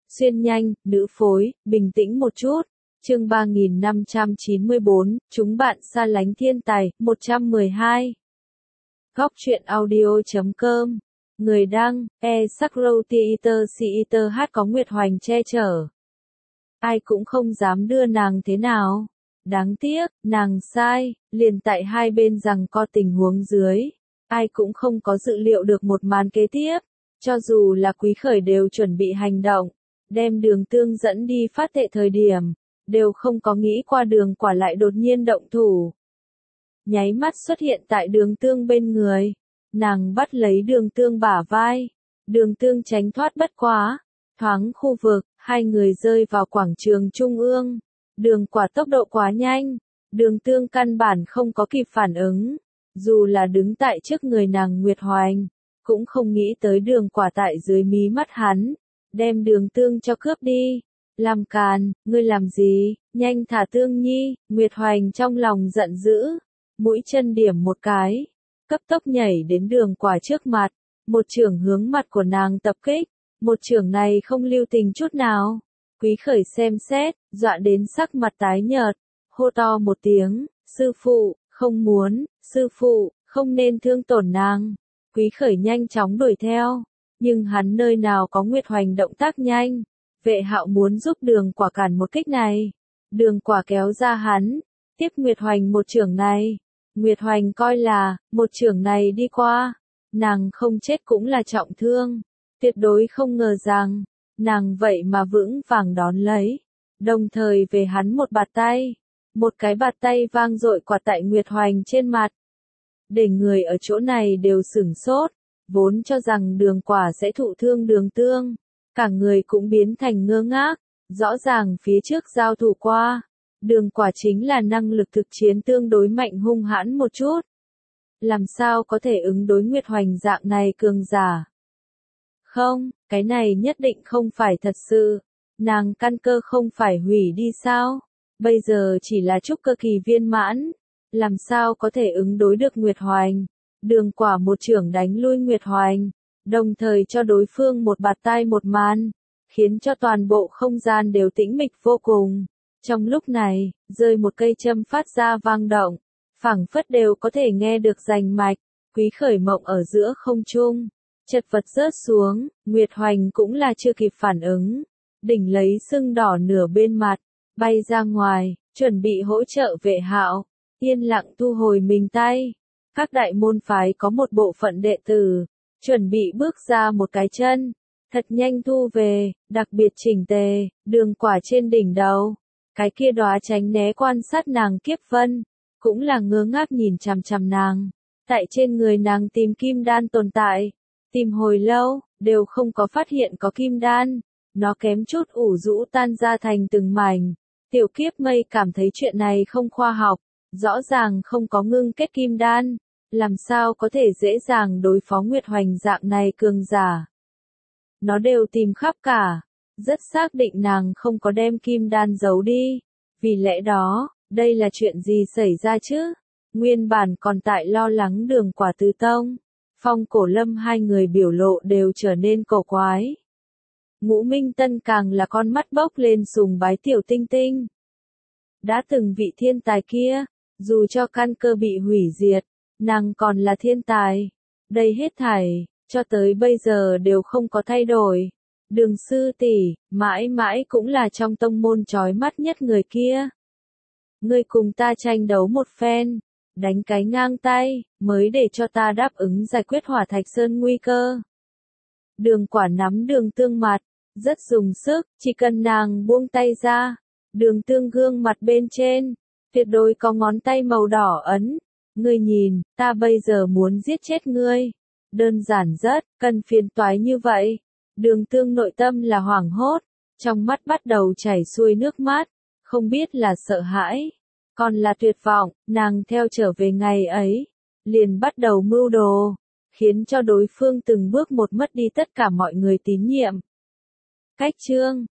Xuyên nhanh, nữ phối, bình tĩnh một chút. Chương 3594, chúng bạn xa lánh thiên tài, 112. Góc truyện audio.com. Người đăng, Sakrow Theater hát có Nguyệt Hoành che chở. Ai cũng không dám đưa nàng thế nào. Đáng tiếc, nàng sai, liền tại hai bên rằng co tình huống dưới. Ai cũng không có dự liệu được một màn kế tiếp. Cho dù là Quý Khởi đều chuẩn bị hành động, đem Đường Tương dẫn đi phát thệ thời điểm, đều không có nghĩ qua Đường Quả lại đột nhiên động thủ. Nháy mắt xuất hiện tại Đường Tương bên người, nàng bắt lấy Đường Tương bả vai, Đường Tương tránh thoát bất quá, thoáng khu vực, hai người rơi vào quảng trường trung ương. Đường Quả tốc độ quá nhanh, Đường Tương căn bản không có kịp phản ứng, dù là đứng tại trước người nàng Nguyệt Hoành, cũng không nghĩ tới Đường Quả tại dưới mí mắt hắn, đem Đường Tương cho cướp đi. Làm càn, ngươi làm gì, nhanh thả Tương Nhi. Nguyệt Hoành trong lòng giận dữ, mũi chân điểm một cái, cấp tốc nhảy đến Đường Quả trước mặt, một chưởng hướng mặt của nàng tập kích, một chưởng này không lưu tình chút nào. Quý Khởi xem xét, dọa đến sắc mặt tái nhợt, hô to một tiếng, sư phụ, không muốn, sư phụ, không nên thương tổn nàng. Quý Khởi nhanh chóng đuổi theo, nhưng hắn nơi nào có Nguyệt Hoành động tác nhanh. Vệ Hạo muốn giúp Đường Quả cản một kích này. Đường Quả kéo ra hắn, tiếp Nguyệt Hoành một chưởng này. Nguyệt Hoành coi là, một chưởng này đi qua, nàng không chết cũng là trọng thương. Tuyệt đối không ngờ rằng, nàng vậy mà vững vàng đón lấy. Đồng thời về hắn một bạt tay. Một cái bạt tay vang dội quạt tại Nguyệt Hoành trên mặt. Để người ở chỗ này đều sửng sốt, vốn cho rằng Đường Quả sẽ thụ thương Đường Tương. Cả người cũng biến thành ngơ ngác, rõ ràng phía trước giao thủ qua. Đường Quả chính là năng lực thực chiến tương đối mạnh hung hãn một chút. Làm sao có thể ứng đối Nguyệt Hoành dạng này cường giả? Không, cái này nhất định không phải thật sự. Nàng căn cơ không phải hủy đi sao? Bây giờ chỉ là trúc cơ kỳ viên mãn. Làm sao có thể ứng đối được Nguyệt Hoành? Đường Quả một chưởng đánh lui Nguyệt Hoành, đồng thời cho đối phương một bạt tai một màn, khiến cho toàn bộ không gian đều tĩnh mịch vô cùng. Trong lúc này, rơi một cây châm phát ra vang động, phảng phất đều có thể nghe được rành mạch. Quý Khởi mộng ở giữa không trung, chật vật rớt xuống, Nguyệt Hoành cũng là chưa kịp phản ứng, đỉnh lấy sưng đỏ nửa bên mặt, bay ra ngoài, chuẩn bị hỗ trợ Vệ Hạo, yên lặng thu hồi mình tay. Các đại môn phái có một bộ phận đệ tử, chuẩn bị bước ra một cái chân, thật nhanh thu về, đặc biệt chỉnh tề, Đường Quả trên đỉnh đầu. Cái kia đóa tránh né quan sát nàng Kiếp Vân, cũng là ngơ ngác nhìn chằm chằm nàng. Tại trên người nàng tìm kim đan tồn tại, tìm hồi lâu, đều không có phát hiện có kim đan. Nó kém chút ủ rũ tan ra thành từng mảnh. Tiểu Kiếp Mây cảm thấy chuyện này không khoa học, rõ ràng không có ngưng kết kim đan. Làm sao có thể dễ dàng đối phó Nguyệt Hoành dạng này cường giả. Nó đều tìm khắp cả, rất xác định nàng không có đem kim đan giấu đi. Vì lẽ đó, đây là chuyện gì xảy ra chứ? Nguyên bản còn tại lo lắng Đường Quả Tứ Tông, Phong Cổ Lâm hai người biểu lộ đều trở nên cổ quái. Ngũ Minh Tân càng là con mắt bốc lên sùng bái Tiểu Tinh Tinh. Đã từng vị thiên tài kia, dù cho căn cơ bị hủy diệt, nàng còn là thiên tài. Đây hết thảy, cho tới bây giờ đều không có thay đổi. Đường sư tỷ, mãi mãi cũng là trong tông môn chói mắt nhất người kia. Ngươi cùng ta tranh đấu một phen, đánh cái ngang tay, mới để cho ta đáp ứng giải quyết Hỏa Thạch Sơn nguy cơ. Đường Quả nắm Đường Tương mặt, rất dùng sức, chỉ cần nàng buông tay ra, Đường Tương gương mặt bên trên, tuyệt đối có ngón tay màu đỏ ấn. Ngươi nhìn, ta bây giờ muốn giết chết ngươi. Đơn giản rất, cần phiền toái như vậy. Đường Tương nội tâm là hoảng hốt, trong mắt bắt đầu chảy xuôi nước mắt, không biết là sợ hãi, còn là tuyệt vọng. Nàng theo trở về ngày ấy, liền bắt đầu mưu đồ, khiến cho đối phương từng bước một mất đi tất cả mọi người tín nhiệm. Cách chương